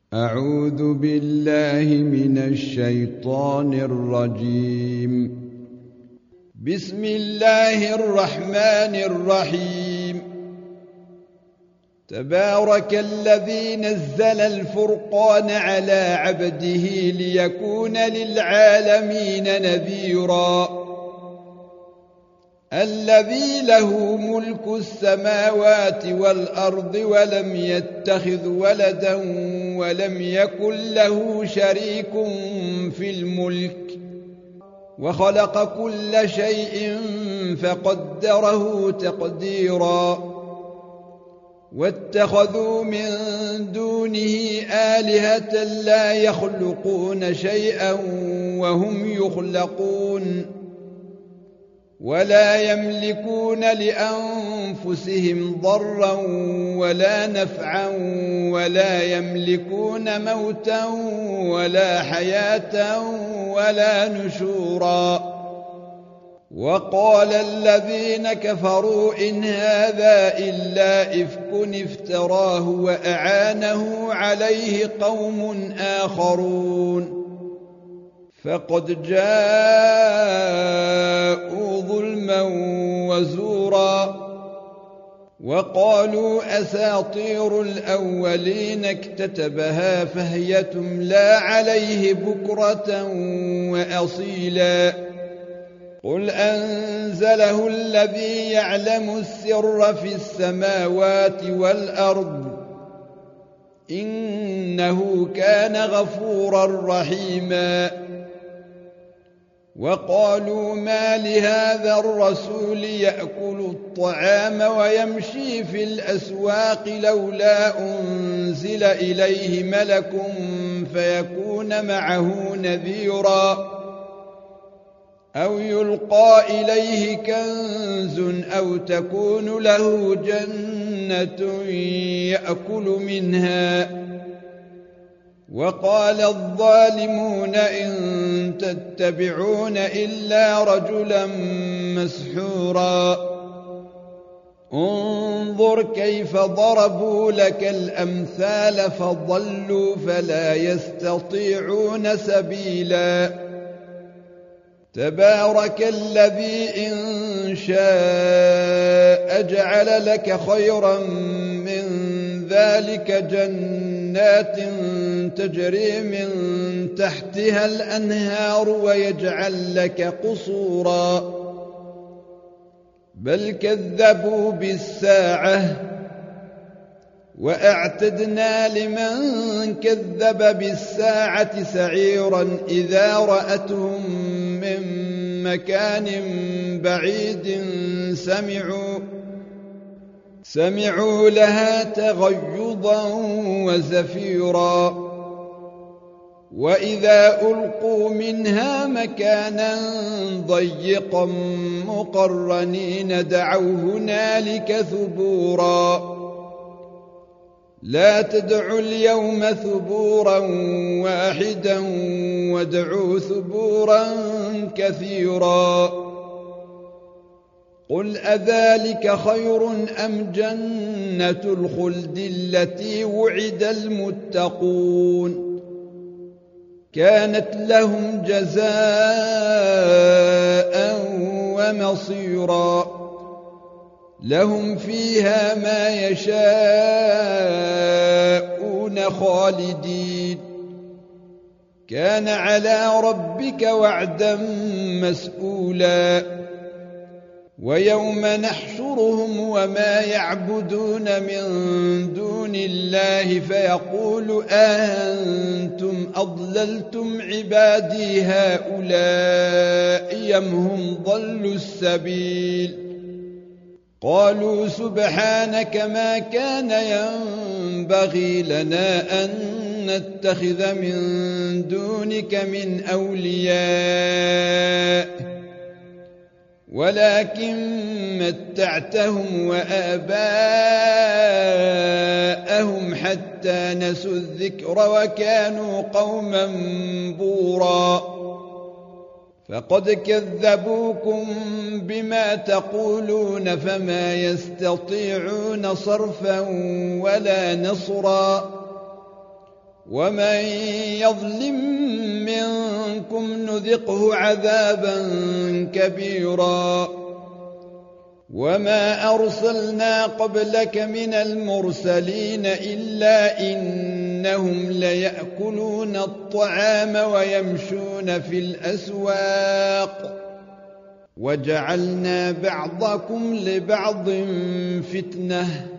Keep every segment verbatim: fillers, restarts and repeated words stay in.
أعوذ بالله من الشيطان الرجيم. بسم الله الرحمن الرحيم. تبارك الذي نزل الفرقان على عبده ليكون للعالمين نذيرا. الذي له ملك السماوات والأرض ولم يتخذ ولدا ولم يكن له شريك في الملك وخلق كل شيء فقدره تقديرا. واتخذوا من دونه آلهة لا يخلقون شيئا وهم يخلقون ولا يملكون لأنفسهم ضرا ولا نفعا ولا يملكون موتا ولا حياة ولا نشورا. وقال الذين كفروا إن هذا إلا إفك افتراه وأعانه عليه قوم آخرون فقد جاءوا ظلما وزورا. وقالوا أساطير الأولين اكتتبها فهي تملى عليه بكرة وأصيلا. قل أنزله الذي يعلم السر في السماوات والأرض إنه كان غفورا رحيما. وقالوا ما لهذا الرسول يأكل الطعام ويمشي في الأسواق لولا أنزل إليه ملك فيكون معه نذيرا أو يلقى إليه كنز أو تكون له جنة يأكل منها. وقال الظالمون إن تتبعون إلا رجلا مسحورا. انظر كيف ضربوا لك الأمثال فضلوا فلا يستطيعون سبيلا. تبارك الذي إن شاء جعل لك خيرا من ذلك جنات تجري من تحتها الأنهار ويجعل لك قصورا. بل كذبوا بالساعة وأعتدنا لمن كذب بالساعة سعيرا إذا رأتهم من مكان بعيد سمعوا سمعوا لها تغيظا وزفيرا. وإذا ألقوا منها مكانا ضيقا مقرنين دعوا هنالك ثبورا. لا تدعوا اليوم ثبورا واحدا وادعوا ثبورا كثيرا. قل أذلك خير أم جنة الخلد التي وعد المتقون كانت لهم جزاء ومصيرا. لهم فيها ما يشاءون خالدين كان على ربك وعدا مسئولا. ويوم نحشرهم وما يعبدون من دون الله فيقول أأنتم أضللتم عبادي هؤلاء أم هم ضلوا السبيل. قالوا سبحانك ما كان ينبغي لنا أن نتخذ من دونك من أولياء ولكن متعتهم وآباءهم حتى نسوا الذكر وكانوا قوما بورا. فقد كذبوكم بما تقولون فما يستطيعون صرفا ولا نصرا ومن يظلم منكم نذقه عذابا كبيرا وما أرسلنا قبلك من المرسلين إلا إنهم ليأكلون الطعام ويمشون في الأسواق وجعلنا بعضكم لبعض فتنة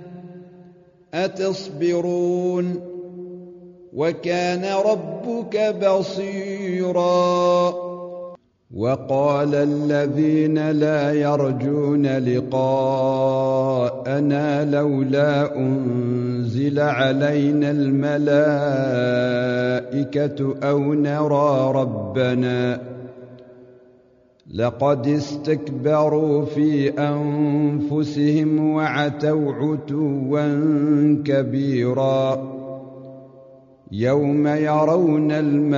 أتصبرون وكان ربك بصيرا وقال الذين لا يرجون لقاءنا لولا أنزل علينا الملائكة أو نرى ربنا لقد استكبروا في أنفسهم وعتوا عتوا كبيرا يوم يرون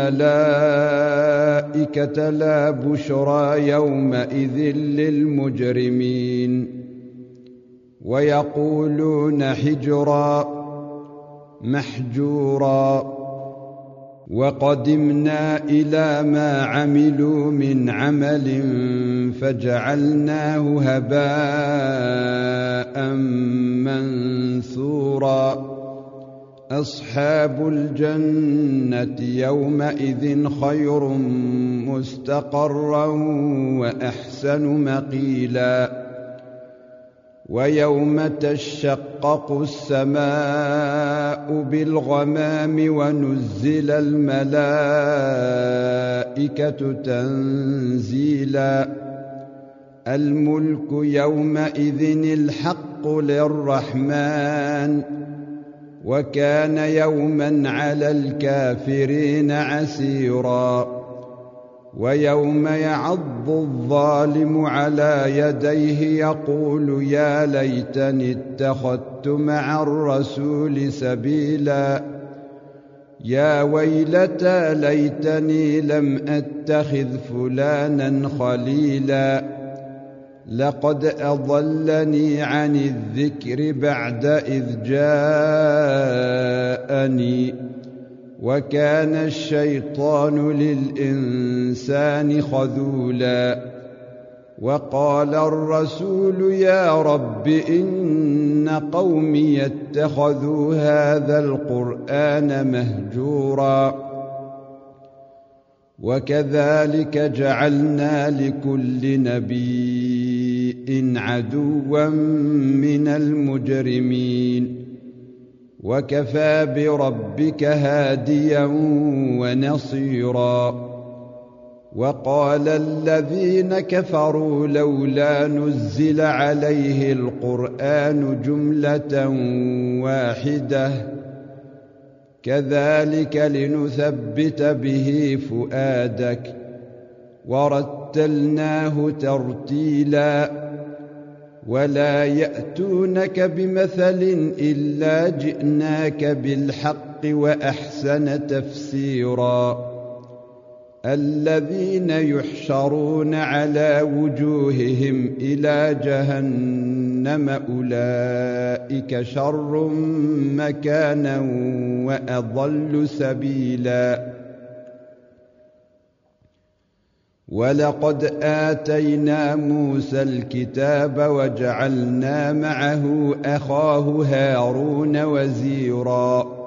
الملائكة لا بشرى يومئذ للمجرمين ويقولون حجرا محجورا وقدمنا إلى ما عملوا من عمل فجعلناه هباء منثورا أصحاب الجنة يومئذ خير مستقرا وأحسن مقيلا ويوم تشقق السماء بالغمام ونزل الملائكة تنزيلا الملك يومئذ الحق للرحمن وكان يوما على الكافرين عسيرا ويوم يعض الظالم على يديه يقول يا ليتني اتخذت مع الرسول سبيلا يا ويلتى ليتني لم أتخذ فلانا خليلا لقد أضلني عن الذكر بعد إذ جاءني وكان الشيطان للإنسان خذولا وقال الرسول يا رب إن قومي اتخذوا هذا القرآن مهجورا وكذلك جعلنا لكل نبي عدوا من المجرمين وكفى بربك هاديا ونصيرا وقال الذين كفروا لولا نزل عليه القرآن جملة واحدة كذلك لنثبت به فؤادك ورتلناه ترتيلا ولا يأتونك بمثل إلا جئناك بالحق وأحسن تفسيرا الذين يحشرون على وجوههم إلى جهنم أولئك شر مكانا وأضل سبيلا ولقد آتينا موسى الكتاب وجعلنا معه أخاه هارون وزيرا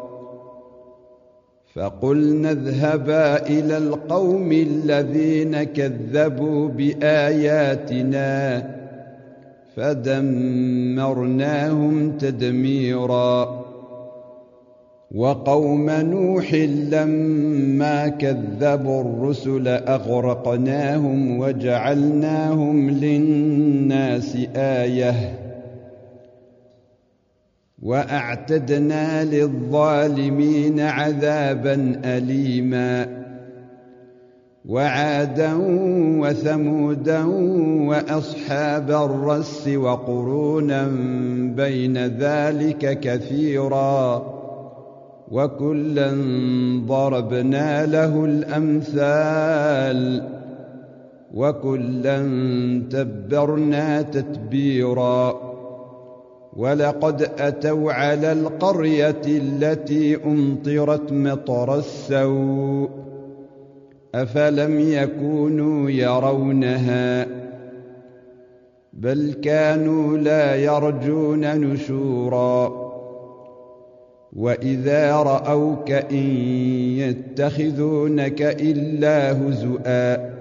فقلنا اذهبا إلى القوم الذين كذبوا بآياتنا فدمرناهم تدميرا وقوم نوح لما كذبوا الرسل أغرقناهم وجعلناهم للناس آية وأعتدنا للظالمين عذابا أليما وعادا وثمودا وأصحاب الرس وقرونا بين ذلك كثيرا وكلا ضربنا له الأمثال وكلا تبرنا تتبيرا ولقد أتوا على القرية التي أمطرت مطر السوء أفلم يكونوا يرونها بل كانوا لا يرجون نشورا وإذا رأوك إن يتخذونك إلا هزؤا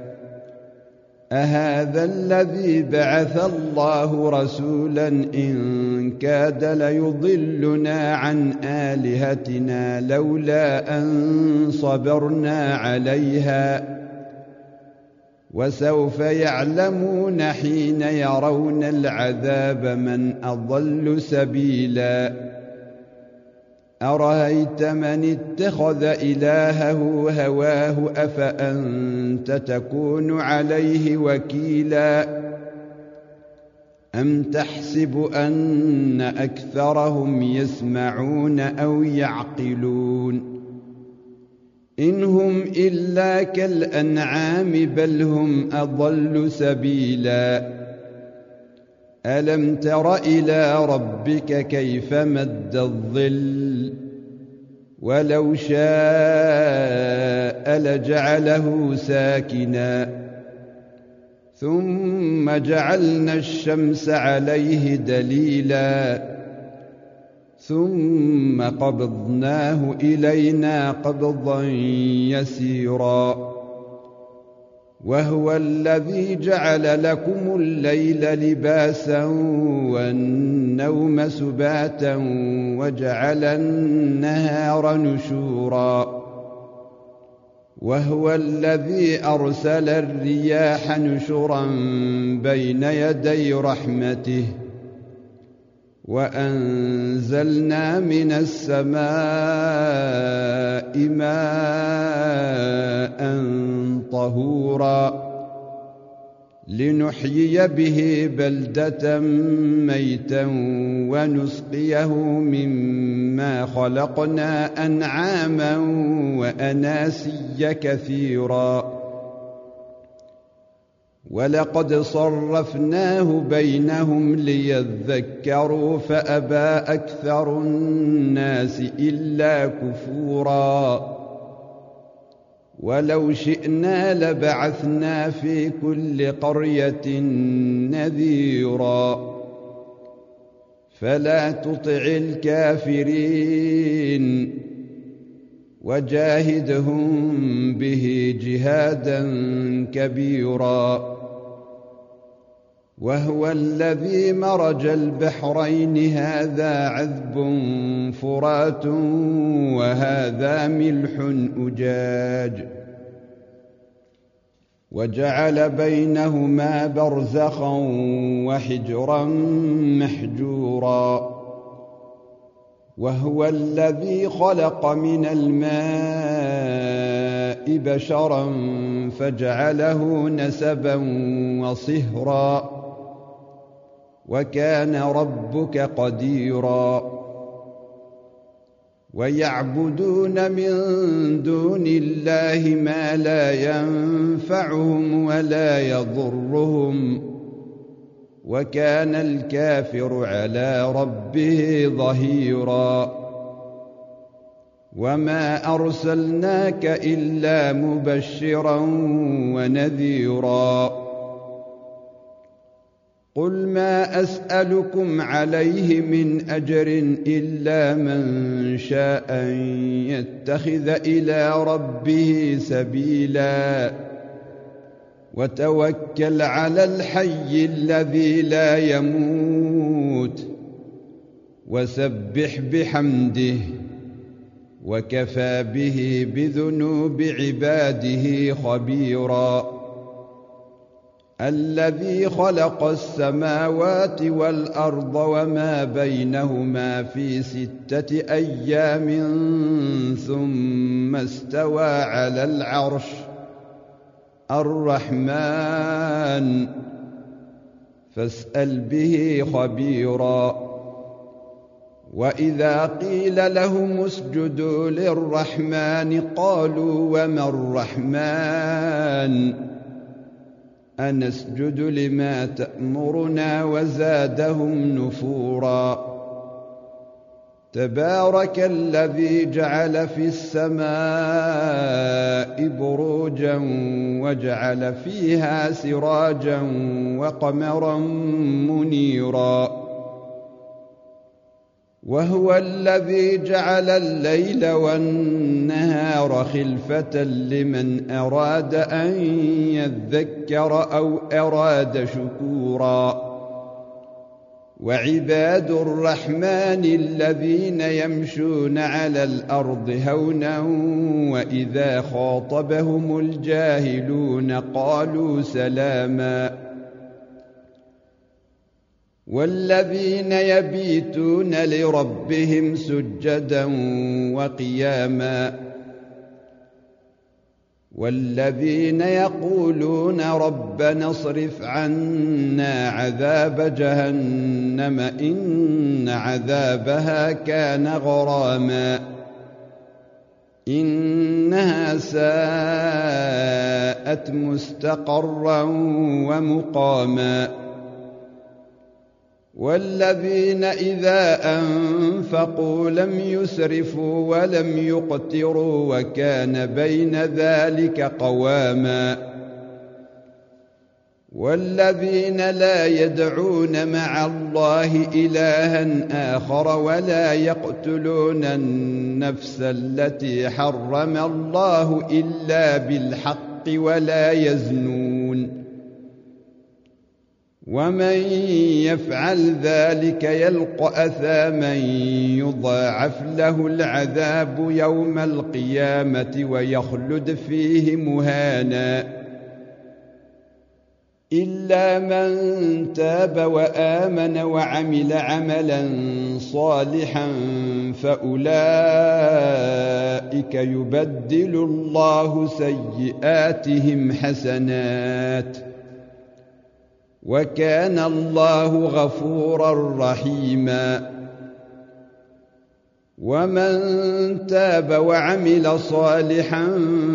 أهذا الذي بعث الله رسولا إن كاد ليضلنا عن آلهتنا لولا أن صبرنا عليها وسوف يعلمون حين يرون العذاب من أضل سبيلا أرأيت من اتخذ إلهه هواه أفأنت تكون عليه وكيلا أم تحسب أن أكثرهم يسمعون أو يعقلون إن هم إلا كالأنعام بل هم أضل سبيلا ألم تر إلى ربك كيف مد الظل ولو شاء لجعله ساكنا ثم جعلنا الشمس عليه دليلا ثم قبضناه إلينا قبضا يسيرا وهو الذي جعل لكم الليل لباسا والنوم سباتا وجعل النهار نشورا وهو الذي أرسل الرياح نشرا بين يدي رحمته وأنزلنا من السماء ماء طهورا لنحيي به بلدة ميتا ونسقيه مما خلقنا أنعاما وأناسيا كثيرا ولقد صرفناه بينهم ليذكروا فأبى أكثر الناس إلا كفورا ولو شئنا لبعثنا في كل قرية نذيرا فلا تطع الكافرين وجاهدهم به جهادا كبيرا وهو الذي مرج البحرين هذا عذب فرات وهذا ملح أجاج وجعل بينهما برزخا وحجرا محجورا وهو الذي خلق من الماء بشرا فجعله نسبا وصهرا وكان ربك قديرا ويعبدون من دون الله ما لا ينفعهم ولا يضرهم وكان الكافر على ربه ظهيرا وما أرسلناك إلا مبشرا ونذيرا قل ما أسألكم عليه من أجر إلا من شاء أن يتخذ إلى ربه سبيلا وتوكل على الحي الذي لا يموت وسبح بحمده وكفى به بذنوب عباده خبيرا الذي خلق السماوات والأرض وما بينهما في ستة أيام ثم استوى على العرش الرحمن فاسأل به خبيرا وإذا قيل لهم اسجدوا للرحمن قالوا وما الرحمن أنسجد لما تأمرنا وزادهم نفورا تبارك الذي جعل في السماء بروجا وجعل فيها سراجا وقمرا منيرا وهو الذي جعل الليل والنهار خلفة لمن أراد أن يذكر أو أراد شكورا وعباد الرحمن الذين يمشون على الأرض هونا وإذا خاطبهم الجاهلون قالوا سلاما والذين يبيتون لربهم سجدا وقياما والذين يقولون ربنا اصرف عنا عذاب جهنم إن عذابها كان غراما إنها ساءت مستقرا ومقاما والذين إذا أنفقوا لم يسرفوا ولم يقتروا وكان بين ذلك قواما والذين لا يدعون مع الله إلها آخر ولا يقتلون النفس التي حرم الله إلا بالحق ولا يزنون ومن يفعل ذلك يلقى أثاما يضاعف له العذاب يوم القيامة ويخلد فيه مهانا إلا من تاب وآمن وعمل عملا صالحا فأولئك يبدل الله سيئاتهم حسنات وكان الله غفورا رحيما ومن تاب وعمل صالحا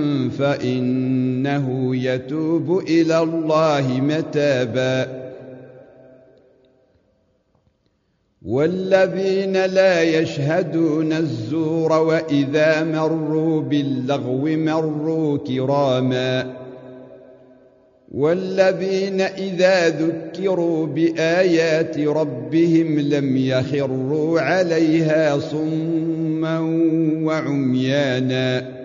فإنه يتوب إلى الله متابا والذين لا يشهدون الزور وإذا مروا باللغو مروا كراما والذين إذا ذكروا بآيات ربهم لم يخروا عليها صما وعميانا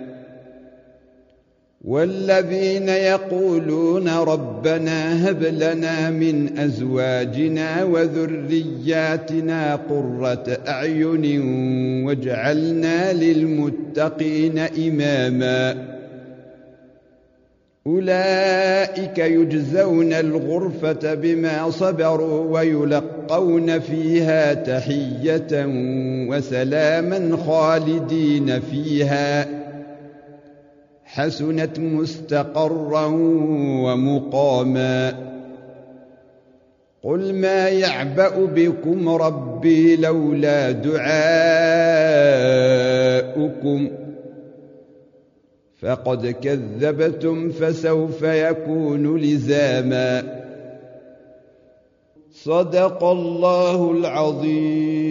والذين يقولون ربنا هب لنا من أزواجنا وذرياتنا قرة أعين واجعلنا للمتقين إماما أولئك يجزون الغرفة بما صبروا ويلقون فيها تحية وسلاما خالدين فيها حسنت مستقرا ومقاما قل ما يعبأ بكم ربي لولا دعاؤكم فقد كذبتم فسوف يكون لزاما صدق الله العظيم.